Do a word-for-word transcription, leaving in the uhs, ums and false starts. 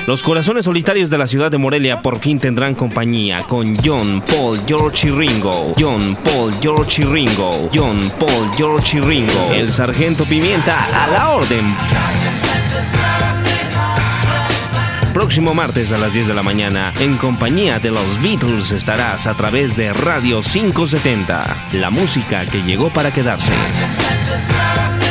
Los corazones solitarios de la ciudad de Morelia por fin tendrán compañía con John, Paul, George y Ringo. John, Paul, George y Ringo. John, Paul, George y Ringo. El Sargento Pimienta a la orden. Próximo martes a las diez de la mañana, en compañía de los Beatles estarás a través de Radio quinientos setenta. La música que llegó para quedarse.